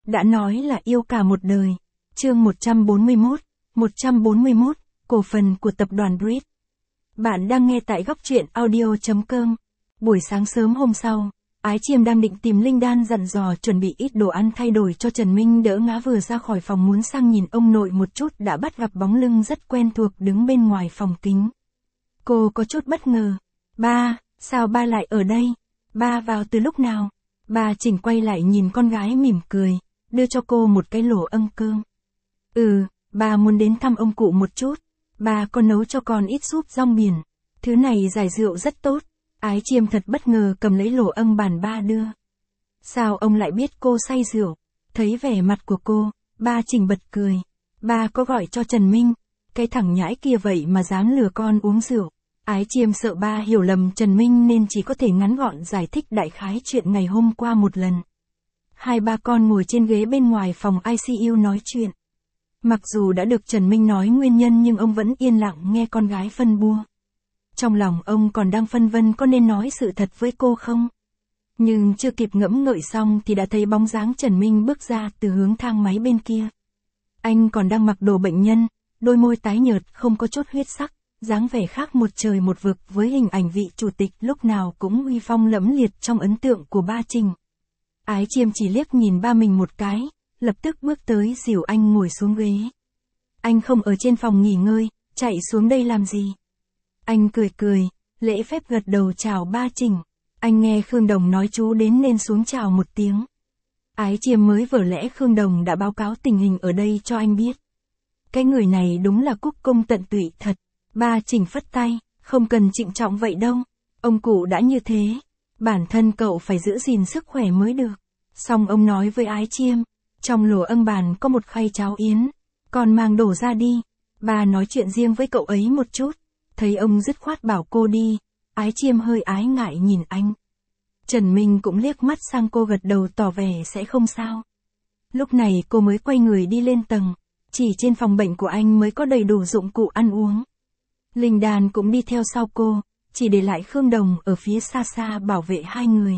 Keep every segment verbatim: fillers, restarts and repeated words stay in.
đã nói là yêu cả một đời. Chương một trăm bốn mươi mốt, một trăm bốn mươi mốt, cổ phần của tập đoàn Brit. Bạn đang nghe tại góc truyện audio chấm com. Buổi sáng sớm hôm sau, Ái Chiêm đang định tìm Linh Đan dặn dò chuẩn bị ít đồ ăn thay đổi cho Trần Minh đỡ ngã, vừa ra khỏi phòng muốn sang nhìn ông nội một chút đã bắt gặp bóng lưng rất quen thuộc đứng bên ngoài phòng kính. Cô có chút bất ngờ. Ba, sao ba lại ở đây? Ba vào từ lúc nào? Bà chỉnh quay lại nhìn con gái mỉm cười, đưa cho cô một cái lỗ âng cơm. Ừ, bà muốn đến thăm ông cụ một chút. Bà có nấu cho con ít súp rong biển. Thứ này giải rượu rất tốt. Ái Chiêm thật bất ngờ cầm lấy lỗ âng bàn ba đưa. Sao ông lại biết cô say rượu? Thấy vẻ mặt của cô, ba chỉnh bật cười. Ba có gọi cho Trần Minh. Cái thằng nhãi kia vậy mà dám lừa con uống rượu. Ái Chiêm sợ ba hiểu lầm Trần Minh nên chỉ có thể ngắn gọn giải thích đại khái chuyện ngày hôm qua một lần. Hai ba con ngồi trên ghế bên ngoài phòng i xê u nói chuyện. Mặc dù đã được Trần Minh nói nguyên nhân nhưng ông vẫn yên lặng nghe con gái phân bua. Trong lòng ông còn đang phân vân có nên nói sự thật với cô không? Nhưng chưa kịp ngẫm ngợi xong thì đã thấy bóng dáng Trần Minh bước ra từ hướng thang máy bên kia. Anh còn đang mặc đồ bệnh nhân, đôi môi tái nhợt không có chút huyết sắc, dáng vẻ khác một trời một vực với hình ảnh vị chủ tịch lúc nào cũng uy phong lẫm liệt trong ấn tượng của ba Trình. Ái Chiêm chỉ liếc nhìn ba mình một cái, lập tức bước tới dìu anh ngồi xuống ghế. Anh không ở trên phòng nghỉ ngơi, chạy xuống đây làm gì? Anh cười cười, lễ phép gật đầu chào ba Trình. Anh nghe Khương Đồng nói chú đến nên xuống chào một tiếng. Ái Chiêm mới vỡ lẽ Khương Đồng đã báo cáo tình hình ở đây cho anh biết. Cái người này đúng là cúc cung tận tụy thật. Ba Trình phất tay, không cần trịnh trọng vậy đâu. Ông cụ đã như thế, bản thân cậu phải giữ gìn sức khỏe mới được. Xong ông nói với Ái Chiêm, trong lỗ âng bàn có một khay cháo yến, còn mang đổ ra đi. Ba nói chuyện riêng với cậu ấy một chút. Thấy ông dứt khoát bảo cô đi, Ái Chiêm hơi ái ngại nhìn anh. Trần Minh cũng liếc mắt sang cô gật đầu tỏ vẻ sẽ không sao. Lúc này cô mới quay người đi lên tầng, chỉ trên phòng bệnh của anh mới có đầy đủ dụng cụ ăn uống. Linh Đan cũng đi theo sau cô, chỉ để lại Khương Đồng ở phía xa xa bảo vệ hai người.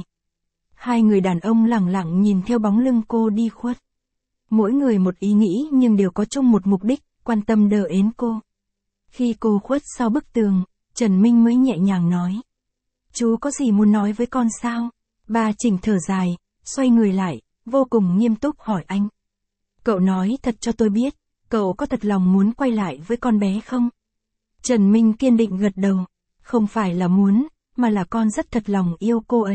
Hai người đàn ông lẳng lặng nhìn theo bóng lưng cô đi khuất. Mỗi người một ý nghĩ nhưng đều có chung một mục đích, quan tâm đỡ ến cô. Khi cô khuất sau bức tường, Trần Minh mới nhẹ nhàng nói. Chú có gì muốn nói với con sao? Ba Trình thở dài, xoay người lại, vô cùng nghiêm túc hỏi anh. Cậu nói thật cho tôi biết, cậu có thật lòng muốn quay lại với con bé không? Trần Minh kiên định gật đầu. Không phải là muốn, mà là con rất thật lòng yêu cô ấy.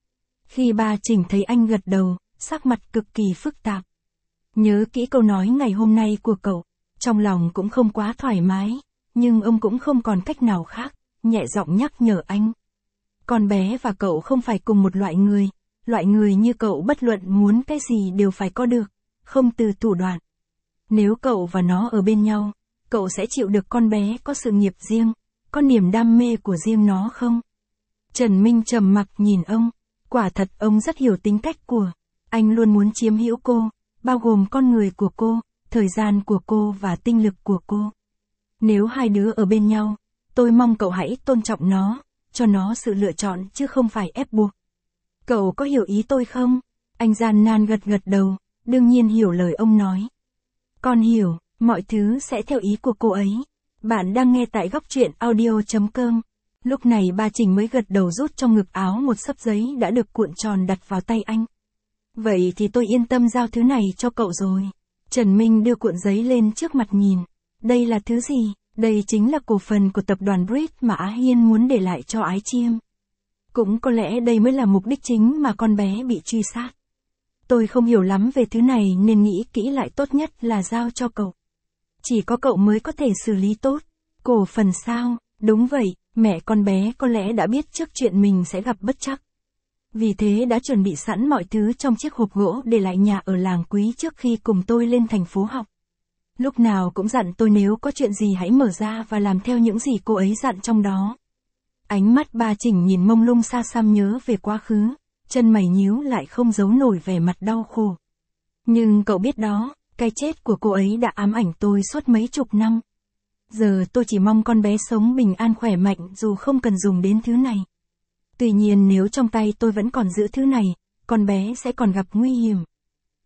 Khi ba Trình thấy anh gật đầu, sắc mặt cực kỳ phức tạp. Nhớ kỹ câu nói ngày hôm nay của cậu, trong lòng cũng không quá thoải mái, nhưng ông cũng không còn cách nào khác, nhẹ giọng nhắc nhở anh. Con bé và cậu không phải cùng một loại người, loại người như cậu bất luận muốn cái gì đều phải có được, không từ thủ đoạn. Nếu cậu và nó ở bên nhau, cậu sẽ chịu được con bé có sự nghiệp riêng, có niềm đam mê của riêng nó không? Trần Minh trầm mặc nhìn ông, quả thật ông rất hiểu tính cách của anh, luôn muốn chiếm hữu cô, bao gồm con người của cô, thời gian của cô và tinh lực của cô. Nếu hai đứa ở bên nhau, tôi mong cậu hãy tôn trọng nó, cho nó sự lựa chọn chứ không phải ép buộc. Cậu có hiểu ý tôi không? Anh gian nan gật gật đầu, đương nhiên hiểu lời ông nói. Con hiểu, mọi thứ sẽ theo ý của cô ấy. Bạn đang nghe tại góc truyện audio chấm com. Lúc này ba Trình mới gật đầu rút trong ngực áo một xấp giấy đã được cuộn tròn đặt vào tay anh. Vậy thì tôi yên tâm giao thứ này cho cậu rồi. Trần Minh đưa cuộn giấy lên trước mặt nhìn. Đây là thứ gì? Đây chính là cổ phần của tập đoàn Brit mà Á Hiên muốn để lại cho Ái Chiêm. Cũng có lẽ đây mới là mục đích chính mà con bé bị truy sát. Tôi không hiểu lắm về thứ này nên nghĩ kỹ lại, tốt nhất là giao cho cậu. Chỉ có cậu mới có thể xử lý tốt. Cổ phần sao? Đúng vậy, mẹ con bé có lẽ đã biết trước chuyện mình sẽ gặp bất trắc. Vì thế đã chuẩn bị sẵn mọi thứ trong chiếc hộp gỗ để lại nhà ở làng Quý trước khi cùng tôi lên thành phố học. Lúc nào cũng dặn tôi nếu có chuyện gì hãy mở ra và làm theo những gì cô ấy dặn trong đó. Ánh mắt ba Trình nhìn mông lung xa xăm nhớ về quá khứ, chân mày nhíu lại không giấu nổi vẻ mặt đau khổ. Nhưng cậu biết đó, cái chết của cô ấy đã ám ảnh tôi suốt mấy chục năm. Giờ tôi chỉ mong con bé sống bình an khỏe mạnh dù không cần dùng đến thứ này. Tuy nhiên nếu trong tay tôi vẫn còn giữ thứ này, con bé sẽ còn gặp nguy hiểm.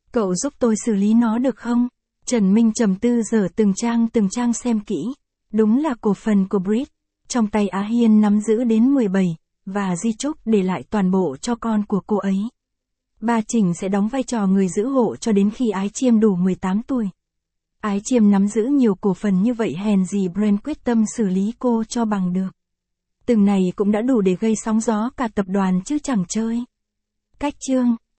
Cậu giúp tôi xử lý nó được không? Trần Minh trầm tư dở từng trang từng trang xem kỹ. Đúng là cổ phần của Brit. Trong tay Á Hiên nắm giữ đến mười bảy, và di chúc để lại toàn bộ cho con của cô ấy. Ba Trình sẽ đóng vai trò người giữ hộ cho đến khi Ái Chiêm đủ mười tám tuổi. Ái Chiêm nắm giữ nhiều cổ phần như vậy hèn gì Brand quyết tâm xử lý cô cho bằng được. Từng này cũng đã đủ để gây sóng gió cả tập đoàn chứ chẳng chơi. Cách chương